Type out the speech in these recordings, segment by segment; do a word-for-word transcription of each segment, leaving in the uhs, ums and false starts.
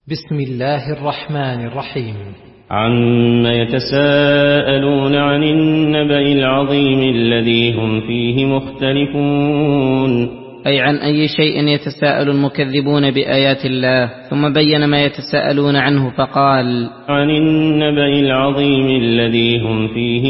بسم الله الرحمن الرحيم. عما يتساءلون عن النبأ العظيم الذي هم فيه مختلفون. أي عن أي شيء يتساءل المكذبون بآيات الله، ثم بين ما يتساءلون عنه فقال: عن النبأ العظيم الذي هم فيه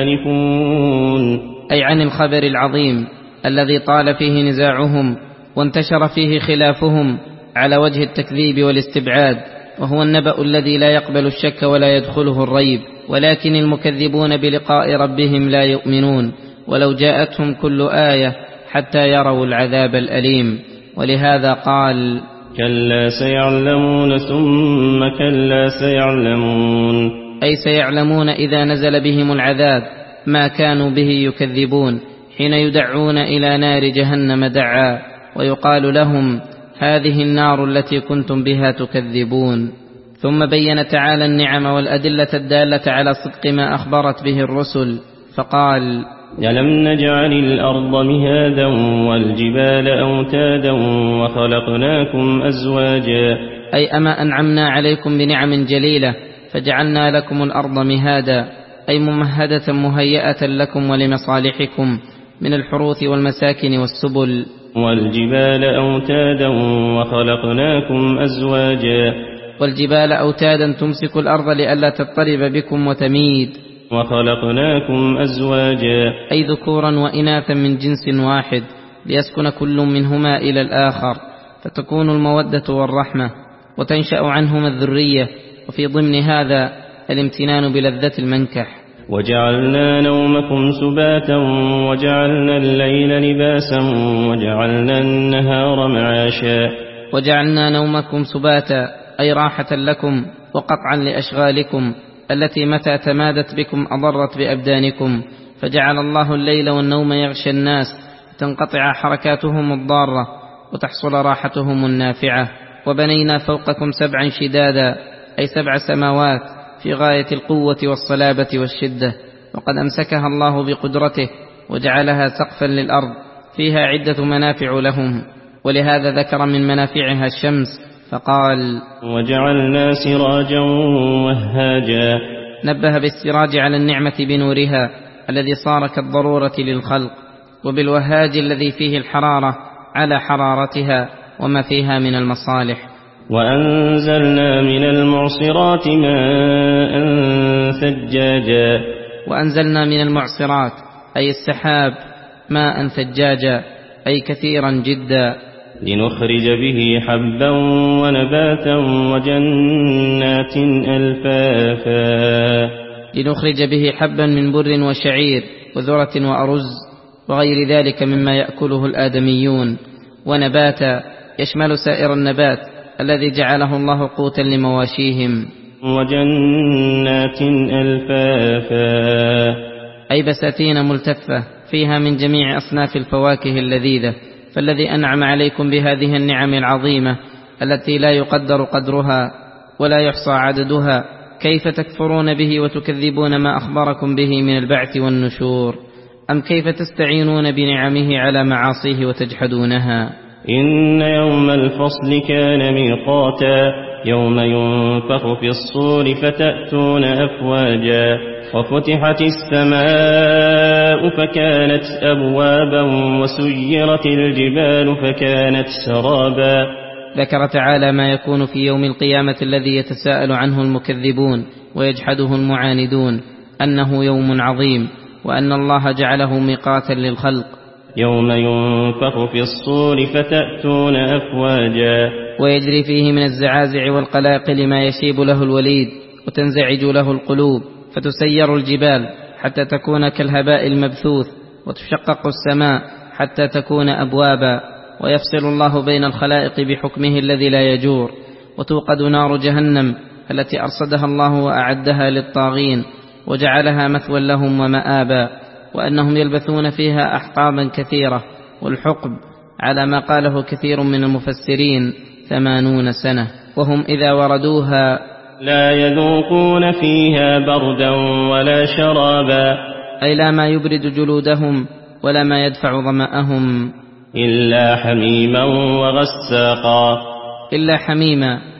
مختلفون. أي عن الخبر العظيم الذي طال فيه نزاعهم وانتشر فيه خلافهم على وجه التكذيب والاستبعاد، وهو النبأ الذي لا يقبل الشك ولا يدخله الريب، ولكن المكذبون بلقاء ربهم لا يؤمنون ولو جاءتهم كل آية حتى يروا العذاب الأليم. ولهذا قال: كلا سيعلمون ثم كلا سيعلمون. أي سيعلمون إذا نزل بهم العذاب ما كانوا به يكذبون، حين يدعون إلى نار جهنم دعا ويقال لهم: هذه النار التي كنتم بها تكذبون. ثم بين تعالى النعم والأدلة الدالة على صدق ما أخبرت به الرسل فقال: ألم نجعل الأرض مهادا والجبال أوتادا وخلقناكم أزواجا. أي أما أنعمنا عليكم بنعم جليلة فجعلنا لكم الأرض مهادا، أي ممهدة مهيئة لكم ولمصالحكم من الحروث والمساكن والسبل. والجبال أوتادا وخلقناكم أزواجا. والجبال أوتادا تمسك الأرض لئلا تضطرب بكم وتميد. وخلقناكم أزواجا. أي ذكورا وإناثا من جنس واحد ليسكن كل منهما إلى الآخر، فتكون المودة والرحمة وتنشأ عنهما الذرية، وفي ضمن هذا الامتنان بلذة المنكح. وجعلنا نومكم سباتا وجعلنا الليل لباسا وجعلنا النهار معاشا. وجعلنا نومكم سباتا أي راحة لكم وقطعا لأشغالكم التي متى تمادت بكم أضرت بأبدانكم، فجعل الله الليل والنوم يغشى الناس تنقطع حركاتهم الضارة وتحصل راحتهم النافعة. وبنينا فوقكم سبعا شدادا أي سبع سماوات في غاية القوة والصلابة والشدة، وقد أمسكها الله بقدرته وجعلها سقفا للأرض فيها عدة منافع لهم، ولهذا ذكر من منافعها الشمس فقال: وجعلنا سراجا وهاجا. نبه بالسراج على النعمة بنورها الذي صار كالضرورة للخلق، وبالوهاج الذي فيه الحرارة على حرارتها وما فيها من المصالح. وأنزلنا من المعصرات ماء ثجاجا. وأنزلنا من المعصرات أي السحاب ماء ثجاجا أي كثيرا جدا، لنخرج به حبا ونباتا وجنات ألفافا. لنخرج به حبا من بر وشعير وذرة وأرز وغير ذلك مما يأكله الآدميون، ونباتا يشمل سائر النبات الذي جعله الله قوتا لمواشيهم. وجنات ألفافا أي بساتين ملتفة فيها من جميع أصناف الفواكه اللذيذة. فالذي أنعم عليكم بهذه النعم العظيمة التي لا يقدر قدرها ولا يحصى عددها، كيف تكفرون به وتكذبون ما أخبركم به من البعث والنشور؟ أم كيف تستعينون بنعمه على معاصيه وتجحدونها؟ إن يوم الفصل كان ميقاتا، يوم ينفخ في الصور فتأتون أفواجا. وفتحت السماء فكانت أبوابا وسيرت الجبال فكانت سرابا. ذكر تعالى ما يكون في يوم القيامة الذي يتساءل عنه المكذبون ويجحده المعاندون، أنه يوم عظيم، وأن الله جعله ميقاتا للخلق. يوم ينفخ في الصور فتأتون أفواجا. ويجري فيه من الزعازع والقلاقل ما يشيب له الوليد وتنزعج له القلوب، فتسير الجبال حتى تكون كالهباء المبثوث، وتشقق السماء حتى تكون أبوابا، ويفصل الله بين الخلائق بحكمه الذي لا يجور، وتوقد نار جهنم التي أرصدها الله وأعدها للطاغين وجعلها مثوى لهم ومآبا، وأنهم يلبثون فيها أحقابا كثيرة، والحقب على ما قاله كثير من المفسرين ثمانون سنة، وهم إذا وردوها لا يذوقون فيها بردا ولا شرابا. أي لا ما يبرد جلودهم ولا ما يدفع ظمأهم، إلا حميما وغساقا. إلا حميما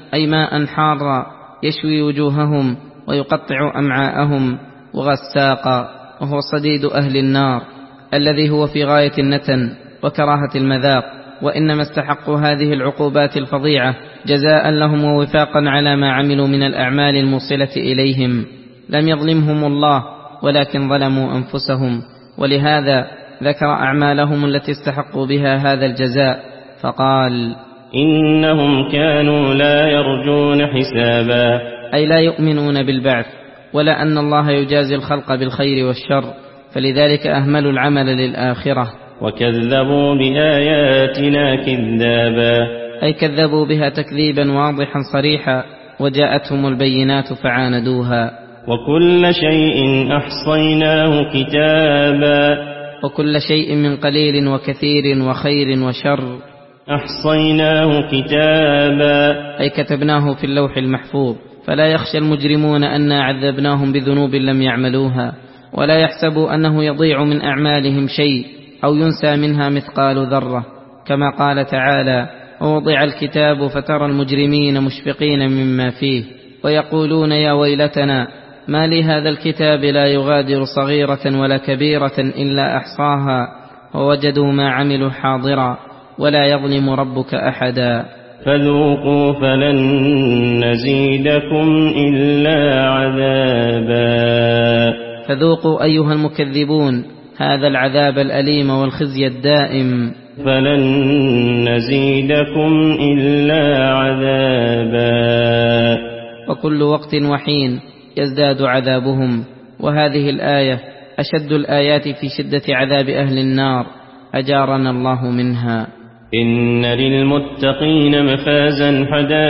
أي ماء حارا يشوي وجوههم ويقطع أمعاءهم، وغساقا وهو صديد أهل النار الذي هو في غاية النتن وكراهة المذاق. وإنما استحقوا هذه العقوبات الفظيعة جزاء لهم ووفاقا على ما عملوا من الأعمال الموصلة إليهم. لم يظلمهم الله ولكن ظلموا أنفسهم، ولهذا ذكر أعمالهم التي استحقوا بها هذا الجزاء فقال: إنهم كانوا لا يرجون حسابا، أي لا يؤمنون بالبعث ولا أن الله يجازي الخلق بالخير والشر، فلذلك أهملوا العمل للآخرة. وكذبوا بآياتنا كذابا، أي كذبوا بها تكذيبا واضحا صريحا، وجاءتهم البينات فعاندوها. وكل شيء أحصيناه كتابا، وكل شيء من قليل وكثير وخير وشر أحصيناه كتابا، أي كتبناه في اللوح المحفوظ، فلا يخشى المجرمون أنا عذبناهم بذنوب لم يعملوها، ولا يحسبوا أنه يضيع من أعمالهم شيء أو ينسى منها مثقال ذرة، كما قال تعالى: ووضع الكتاب فترى المجرمين مشفقين مما فيه ويقولون يا ويلتنا ما لهذا الكتاب لا يغادر صغيرة ولا كبيرة إلا أحصاها ووجدوا ما عملوا حاضرا ولا يظلم ربك أحدا. فذوقوا فلن نزيدكم إلا عذابا، فذوقوا أيها المكذبون هذا العذاب الأليم والخزي الدائم. فلن نزيدكم إلا عذابا، وكل وقت وحين يزداد عذابهم. وهذه الآية أشد الآيات في شدة عذاب أهل النار، أجارنا الله منها. إن للمتقين مفازا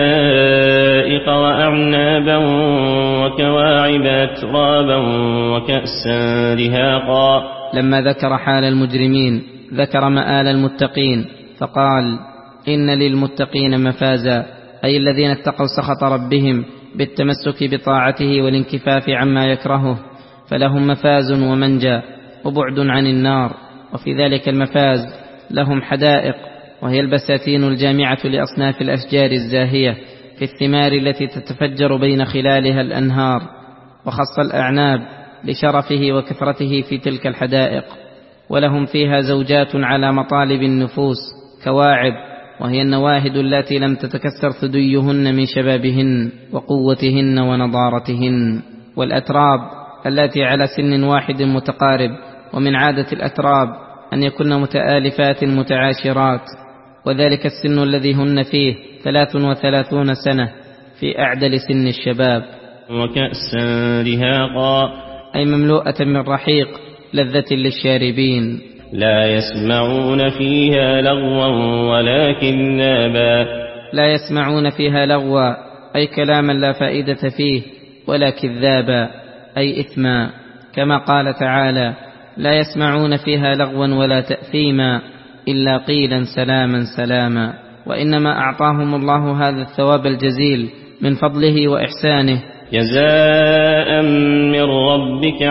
حدائق وأعنابا وكواعب أترابا وكأسا دهاقا. لما ذكر حال المجرمين ذكر مآل المتقين فقال: إن للمتقين مفازا، أي الذين اتقوا سخط ربهم بالتمسك بطاعته والانكفاف عما يكرهه، فلهم مفاز ومنجى وبعد عن النار. وفي ذلك المفاز لهم حدائق، وهي البساتين الجامعة لأصناف الأشجار الزاهية في الثمار التي تتفجر بين خلالها الأنهار، وخص الأعناب لشرفه وكثرته في تلك الحدائق. ولهم فيها زوجات على مطالب النفوس كواعب، وهي النواهد التي لم تتكسر ثديهن من شبابهن وقوتهن ونضارتهن. والأتراب التي على سن واحد متقارب، ومن عادة الأتراب أن يكن متآلفات متعاشرات، وذلك السن الذي هن فيه ثلاث وثلاثون سنة في أعدل سن الشباب. وكأسا دهاقا، أي مملوءة من رحيق لذة للشاربين. لا يسمعون فيها لغوا ولا كذابا، لا يسمعون فيها لغوا، أي كلاما لا فائدة فيه، ولا كذابا، أي إثما، كما قال تعالى: لا يسمعون فيها لغوا ولا تأثيما إلا قيلا سلاما سلاما. وإنما أعطاهم الله هذا الثواب الجزيل من فضله وإحسانه جزاء من ربك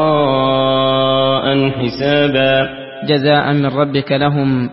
عطاء حسابا، جزاء من ربك لهم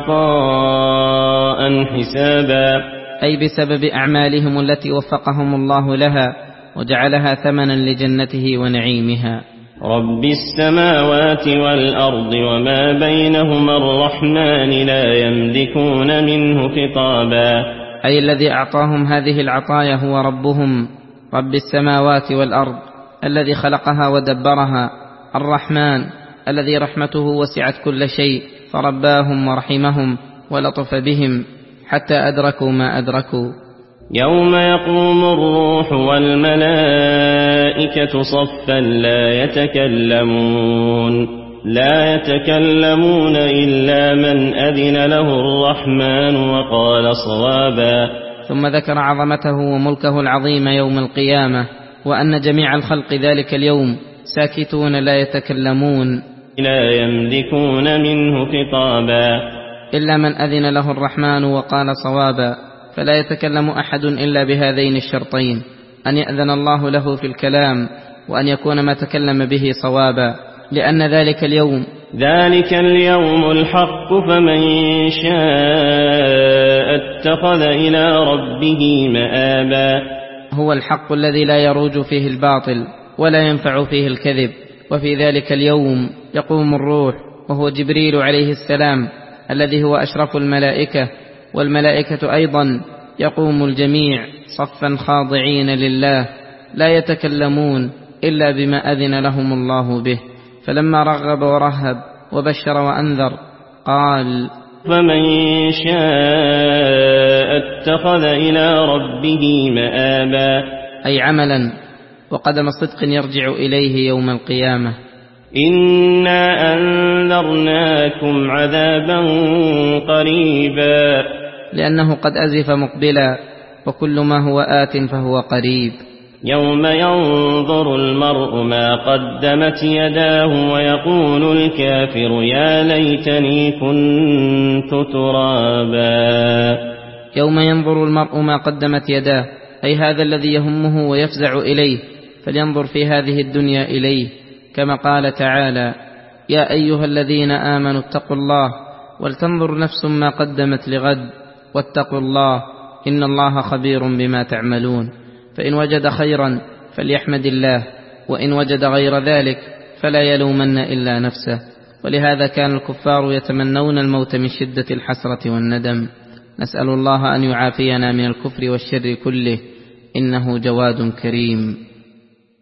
عطاء حسابا، أي بسبب أعمالهم التي وفقهم الله لها وجعلها ثمنا لجنته ونعيمها. رب السماوات والأرض وما بينهما الرحمن لا يملكون منه خطابا، أي الذي أعطاهم هذه العطايا هو ربهم، رب السماوات والأرض الذي خلقها ودبرها، الرحمن الذي رحمته وسعت كل شيء فرباهم ورحمهم ولطف بهم حتى أدركوا ما أدركوا. يوم يقوم الروح والملائكة صفا لا يتكلمون لا يتكلمون إلا من أذن له الرحمن وقال صوابا. ثم ذكر عظمته وملكه العظيم يوم القيامة، وأن جميع الخلق ذلك اليوم ساكتون لا يتكلمون لا يملكون منه خطابا إلا من أذن له الرحمن وقال صوابا. فلا يتكلم أحد إلا بهذين الشرطين: أن يأذن الله له في الكلام، وأن يكون ما تكلم به صوابا، لأن ذلك اليوم ذلك اليوم الحق فمن شاء اتخذ إلى ربه مآبا. هو الحق الذي لا يروج فيه الباطل ولا ينفع فيه الكذب. وفي ذلك اليوم يقوم الروح وهو جبريل عليه السلام الذي هو أشرف الملائكة، والملائكة أيضا يقوم الجميع صفا خاضعين لله لا يتكلمون إلا بما أذن لهم الله به. فلما رغب ورهب وبشر وأنذر قال: فمن شاء اتخذ إلى ربه مآبا، أي عملا وقدم صدق يرجع إليه يوم القيامة. إنا أنذرناكم عذابا قريبا، لأنه قد أزف مقبلا، وكل ما هو آت فهو قريب. يوم ينظر المرء ما قدمت يداه ويقول الكافر يا ليتني كنت ترابا. يوم ينظر المرء ما قدمت يداه، أي هذا الذي يهمه ويفزع إليه، فلينظر في هذه الدنيا إليه، كما قال تعالى: يا أيها الذين آمنوا اتقوا الله ولتنظر نفس ما قدمت لغد واتقوا الله إن الله خبير بما تعملون. فإن وجد خيرا فليحمد الله، وإن وجد غير ذلك فلا يلومن إلا نفسه. ولهذا كان الكفار يتمنون الموت من شدة الحسرة والندم. نسأل الله أن يعافينا من الكفر والشر كله، إنه جواد كريم.